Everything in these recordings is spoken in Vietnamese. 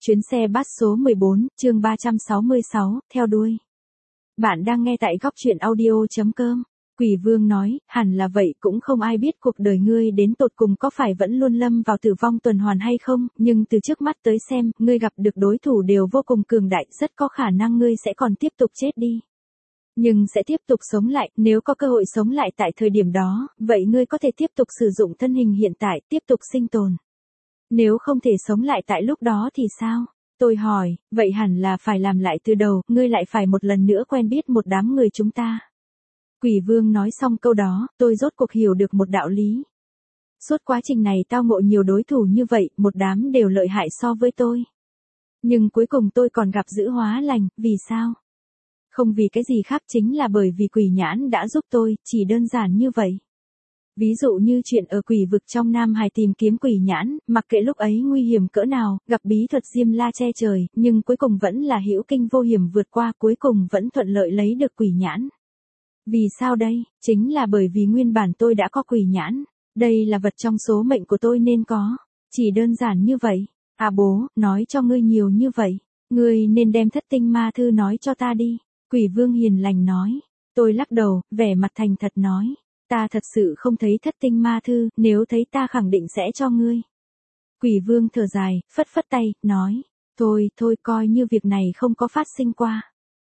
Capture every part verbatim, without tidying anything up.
Chuyến xe bus số mười bốn, chương ba trăm sáu mươi sáu, theo đuôi. Bạn đang nghe tại góc truyện audio.com. Quỷ Vương nói, hẳn là vậy, cũng không ai biết cuộc đời ngươi đến tột cùng có phải vẫn luôn lâm vào tử vong tuần hoàn hay không, nhưng từ trước mắt tới xem, ngươi gặp được đối thủ đều vô cùng cường đại, rất có khả năng ngươi sẽ còn tiếp tục chết đi. Nhưng sẽ tiếp tục sống lại, nếu có cơ hội sống lại tại thời điểm đó, vậy ngươi có thể tiếp tục sử dụng thân hình hiện tại, tiếp tục sinh tồn. Nếu không thể sống lại tại lúc đó thì sao? Tôi hỏi, vậy hẳn là phải làm lại từ đầu, ngươi lại phải một lần nữa quen biết một đám người chúng ta. Quỷ Vương nói xong câu đó, tôi rốt cuộc hiểu được một đạo lý. Suốt quá trình này tao ngộ nhiều đối thủ như vậy, một đám đều lợi hại so với tôi. Nhưng cuối cùng tôi còn gặp giữ hóa lành, vì sao? Không vì cái gì khác, chính là bởi vì quỷ nhãn đã giúp tôi, chỉ đơn giản như vậy. Ví dụ như chuyện ở quỷ vực trong Nam Hải tìm kiếm quỷ nhãn, mặc kệ lúc ấy nguy hiểm cỡ nào, gặp bí thuật Diêm La che trời, nhưng cuối cùng vẫn là hữu kinh vô hiểm vượt qua, cuối cùng vẫn thuận lợi lấy được quỷ nhãn. Vì sao đây? Chính là bởi vì nguyên bản tôi đã có quỷ nhãn. Đây là vật trong số mệnh của tôi nên có. Chỉ đơn giản như vậy. À bố, nói cho ngươi nhiều như vậy. Ngươi nên đem thất tinh ma thư nói cho ta đi. Quỷ Vương hiền lành nói. Tôi lắc đầu, vẻ mặt thành thật nói. Ta thật sự không thấy thất tinh ma thư, nếu thấy ta khẳng định sẽ cho ngươi. Quỷ Vương thở dài, phất phất tay, nói. Thôi, thôi coi như việc này không có phát sinh qua.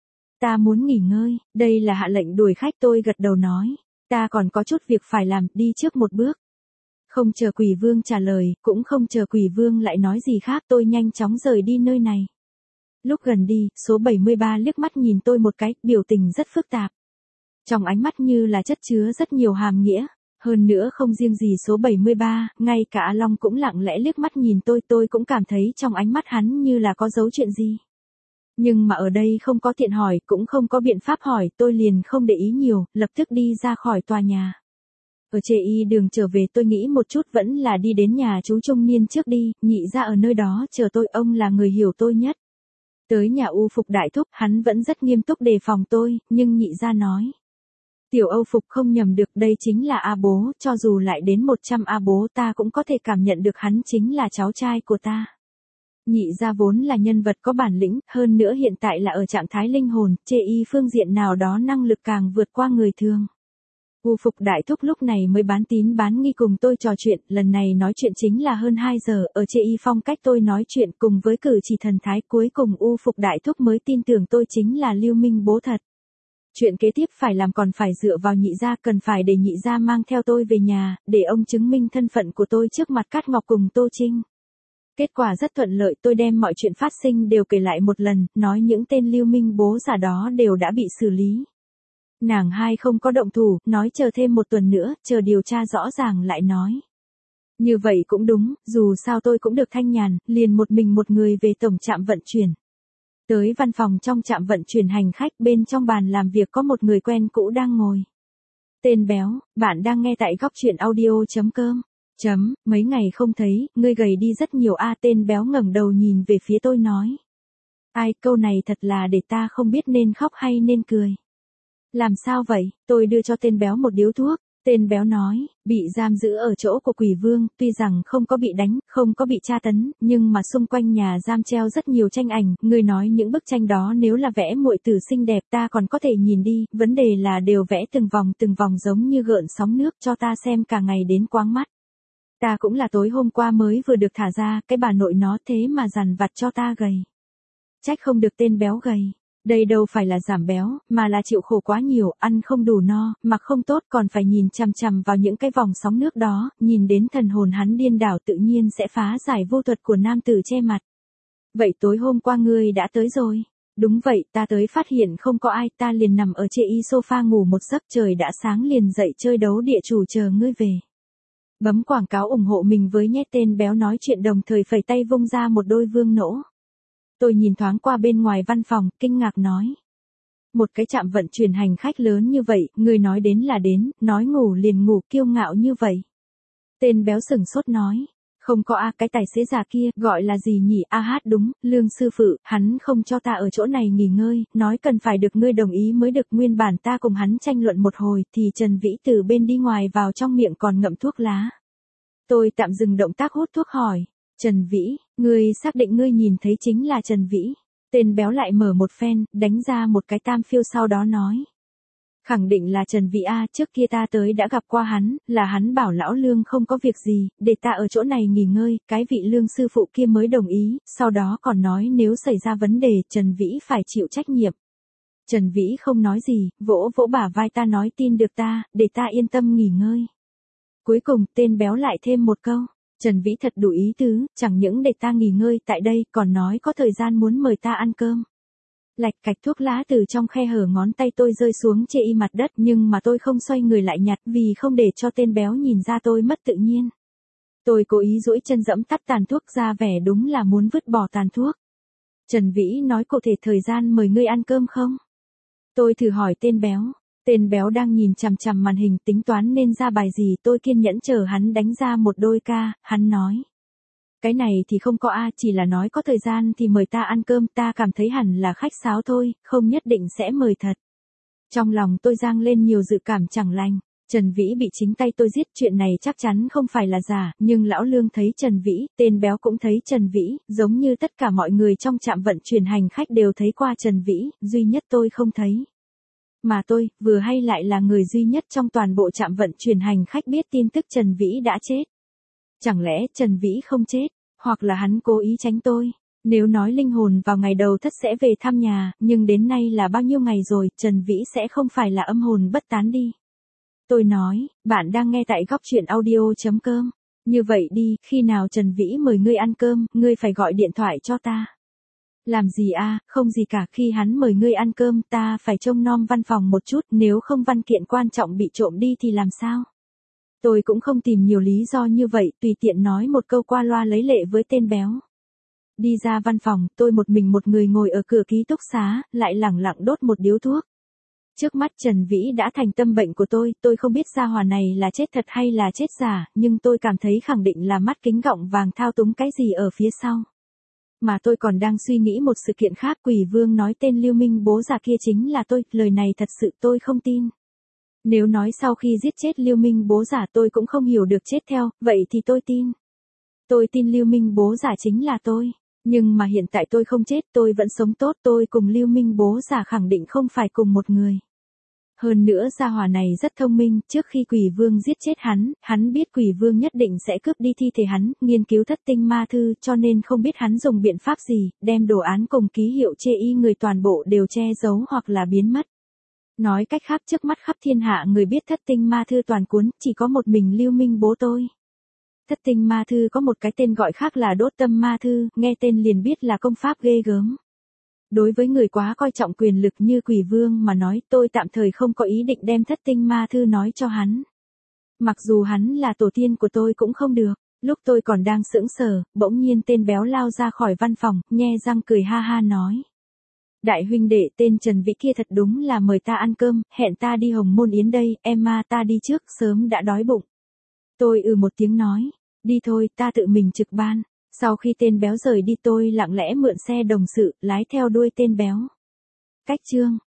Ta muốn nghỉ ngơi, đây là hạ lệnh đuổi khách, tôi gật đầu nói. Ta còn có chút việc phải làm, đi trước một bước. Không chờ Quỷ Vương trả lời, cũng không chờ Quỷ Vương lại nói gì khác, tôi nhanh chóng rời đi nơi này. Lúc gần đi, số bảy mươi ba liếc mắt nhìn tôi một cái, biểu tình rất phức tạp. Trong ánh mắt như là chất chứa rất nhiều hàm nghĩa, hơn nữa không riêng gì số bảy mươi ba, ngay cả A Long cũng lặng lẽ liếc mắt nhìn tôi, tôi cũng cảm thấy trong ánh mắt hắn như là có dấu chuyện gì. Nhưng mà ở đây không có tiện hỏi, cũng không có biện pháp hỏi, tôi liền không để ý nhiều, lập tức đi ra khỏi tòa nhà. Ở Chê Y đường trở về tôi nghĩ một chút vẫn là đi đến nhà chú trung niên trước đi, nhị ra ở nơi đó chờ tôi, ông là người hiểu tôi nhất. Tới nhà U Phục đại thúc, hắn vẫn rất nghiêm túc đề phòng tôi, nhưng nhị ra nói. Tiểu Âu Phục không nhầm được, đây chính là A bố, cho dù lại đến một trăm A bố ta cũng có thể cảm nhận được hắn chính là cháu trai của ta. Nhị gia vốn là nhân vật có bản lĩnh, hơn nữa hiện tại là ở trạng thái linh hồn, Chê Y phương diện nào đó năng lực càng vượt qua người thường. U Phục đại thúc lúc này mới bán tín bán nghi cùng tôi trò chuyện, lần này nói chuyện chính là hơn hai giờ, ở Chê Y phong cách tôi nói chuyện cùng với cử chỉ thần thái, cuối cùng U Phục đại thúc mới tin tưởng tôi chính là Lưu Minh bố thật. Chuyện kế tiếp phải làm còn phải dựa vào nhị gia, cần phải để nhị gia mang theo tôi về nhà, để ông chứng minh thân phận của tôi trước mặt Cát Ngọc cùng Tô Trinh. Kết quả rất thuận lợi, tôi đem mọi chuyện phát sinh đều kể lại một lần, nói những tên Lưu Minh bố giả đó đều đã bị xử lý. Nàng hai không có động thủ, nói chờ thêm một tuần nữa, chờ điều tra rõ ràng lại nói. Như vậy cũng đúng, dù sao tôi cũng được thanh nhàn, liền một mình một người về tổng trạm vận chuyển. Tới văn phòng trong trạm vận chuyển hành khách, bên trong bàn làm việc có một người quen cũ đang ngồi. Tên Béo, bạn đang nghe tại góc truyện audio.com. Chấm, mấy ngày không thấy, ngươi gầy đi rất nhiều a. Tên Béo ngẩng đầu nhìn về phía tôi nói. Ai, câu này thật là để ta không biết nên khóc hay nên cười. Làm sao vậy? Tôi đưa cho tên Béo một điếu thuốc. Tên Béo nói, bị giam giữ ở chỗ của Quỷ Vương, tuy rằng không có bị đánh, không có bị tra tấn, nhưng mà xung quanh nhà giam treo rất nhiều tranh ảnh, người nói những bức tranh đó nếu là vẽ muội tử xinh đẹp ta còn có thể nhìn đi, vấn đề là đều vẽ từng vòng từng vòng giống như gợn sóng nước cho ta xem cả ngày đến quáng mắt. Ta cũng là tối hôm qua mới vừa được thả ra, cái bà nội nó thế mà dằn vặt cho ta gầy. Trách không được tên Béo gầy. Đây đâu phải là giảm béo, mà là chịu khổ quá nhiều, ăn không đủ no, mặc không tốt còn phải nhìn chằm chằm vào những cái vòng sóng nước đó, nhìn đến thần hồn hắn điên đảo tự nhiên sẽ phá giải vô thuật của nam tử che mặt. Vậy tối hôm qua ngươi đã tới rồi? Đúng vậy, ta tới phát hiện không có ai, ta liền nằm ở Chê Y sofa ngủ một giấc, trời đã sáng liền dậy chơi đấu địa chủ chờ ngươi về. Bấm quảng cáo ủng hộ mình với nhé. Tên Béo nói chuyện đồng thời phẩy tay vung ra một đôi vương nỗ. Tôi nhìn thoáng qua bên ngoài văn phòng, kinh ngạc nói. Một cái trạm vận chuyển hành khách lớn như vậy, người nói đến là đến, nói ngủ liền ngủ, kiêu ngạo như vậy. Tên Béo sửng sốt nói. Không có a, cái tài xế già kia, gọi là gì nhỉ? A hát đúng, Lương sư phụ, hắn không cho ta ở chỗ này nghỉ ngơi, nói cần phải được ngươi đồng ý mới được. Nguyên bản ta cùng hắn tranh luận một hồi, thì Trần Vĩ từ bên đi ngoài vào trong miệng còn ngậm thuốc lá. Tôi tạm dừng động tác hút thuốc hỏi. Trần Vĩ, ngươi xác định ngươi nhìn thấy chính là Trần Vĩ. Tên béo lại mở một phen, đánh ra một cái tam phiêu sau đó nói. Khẳng định là Trần Vĩ A, trước kia ta tới đã gặp qua hắn, là hắn bảo lão Lương không có việc gì, để ta ở chỗ này nghỉ ngơi, cái vị Lương sư phụ kia mới đồng ý, sau đó còn nói nếu xảy ra vấn đề Trần Vĩ phải chịu trách nhiệm. Trần Vĩ không nói gì, vỗ vỗ bả vai ta nói tin được ta, để ta yên tâm nghỉ ngơi. Cuối cùng tên béo lại thêm một câu, Trần Vĩ thật đủ ý tứ, chẳng những để ta nghỉ ngơi tại đây còn nói có thời gian muốn mời ta ăn cơm. Lạch cạch thuốc lá từ trong khe hở ngón tay tôi rơi xuống chê y mặt đất nhưng mà tôi không xoay người lại nhặt vì không để cho tên béo nhìn ra tôi mất tự nhiên. Tôi cố ý duỗi chân dẫm tắt tàn thuốc ra vẻ đúng là muốn vứt bỏ tàn thuốc. Trần Vĩ nói cụ thể thời gian mời ngươi ăn cơm không? Tôi thử hỏi tên béo. Tên béo đang nhìn chằm chằm màn hình tính toán nên ra bài gì tôi kiên nhẫn chờ hắn đánh ra một đôi ca, hắn nói. Cái này thì không có a, chỉ là nói có thời gian thì mời ta ăn cơm, ta cảm thấy hẳn là khách sáo thôi, không nhất định sẽ mời thật. Trong lòng tôi dâng lên nhiều dự cảm chẳng lành, Trần Vĩ bị chính tay tôi giết, chuyện này chắc chắn không phải là giả, nhưng lão Lương thấy Trần Vĩ, tên béo cũng thấy Trần Vĩ, giống như tất cả mọi người trong trạm vận chuyển hành khách đều thấy qua Trần Vĩ, duy nhất tôi không thấy. Mà tôi, vừa hay lại là người duy nhất trong toàn bộ trạm vận chuyển hành khách biết tin tức Trần Vĩ đã chết. Chẳng lẽ Trần Vĩ không chết, hoặc là hắn cố ý tránh tôi? Nếu nói linh hồn vào ngày đầu thất sẽ về thăm nhà, nhưng đến nay là bao nhiêu ngày rồi, Trần Vĩ sẽ không phải là âm hồn bất tán đi. Tôi nói, bạn đang nghe tại góc truyện audio.com. Như vậy đi, khi nào Trần Vĩ mời ngươi ăn cơm, ngươi phải gọi điện thoại cho ta. Làm gì a, không gì cả, khi hắn mời ngươi ăn cơm ta phải trông nom văn phòng một chút, nếu không văn kiện quan trọng bị trộm đi thì làm sao? Tôi cũng không tìm nhiều lý do như vậy, tùy tiện nói một câu qua loa lấy lệ với tên béo. Đi ra văn phòng, tôi một mình một người ngồi ở cửa ký túc xá, lại lẳng lặng đốt một điếu thuốc. Trước mắt Trần Vĩ đã thành tâm bệnh của tôi, tôi không biết gia hỏa này là chết thật hay là chết giả, nhưng tôi cảm thấy khẳng định là mắt kính gọng vàng thao túng cái gì ở phía sau. Mà tôi còn đang suy nghĩ một sự kiện khác, Quỷ Vương nói tên Lưu Minh bố già kia chính là tôi, lời này thật sự tôi không tin. Nếu nói sau khi giết chết Lưu Minh bố giả tôi cũng không hiểu được chết theo, vậy thì tôi tin. Tôi tin Lưu Minh bố giả chính là tôi. Nhưng mà hiện tại tôi không chết, tôi vẫn sống tốt, tôi cùng Lưu Minh bố giả khẳng định không phải cùng một người. Hơn nữa gia hỏa này rất thông minh, trước khi Quỷ Vương giết chết hắn, hắn biết Quỷ Vương nhất định sẽ cướp đi thi thể hắn, nghiên cứu thất tinh ma thư cho nên không biết hắn dùng biện pháp gì, đem đồ án cùng ký hiệu chê y người toàn bộ đều che giấu hoặc là biến mất. Nói cách khác trước mắt khắp thiên hạ người biết thất tinh ma thư toàn cuốn, chỉ có một mình Lưu Minh bố tôi. Thất tinh ma thư có một cái tên gọi khác là đốt tâm ma thư, nghe tên liền biết là công pháp ghê gớm. Đối với người quá coi trọng quyền lực như Quỷ Vương mà nói, tôi tạm thời không có ý định đem thất tinh ma thư nói cho hắn. Mặc dù hắn là tổ tiên của tôi cũng không được. Lúc tôi còn đang sững sờ, bỗng nhiên tên béo lao ra khỏi văn phòng, nhe răng cười ha ha nói. Đại huynh đệ tên Trần Vĩ kia thật đúng là mời ta ăn cơm, hẹn ta đi Hồng Môn Yến đây, em ma ta đi trước, sớm đã đói bụng. Tôi ừ một tiếng nói, đi thôi, ta tự mình trực ban. Sau khi tên béo rời đi tôi lặng lẽ mượn xe đồng sự, lái theo đuôi tên béo. Cách chương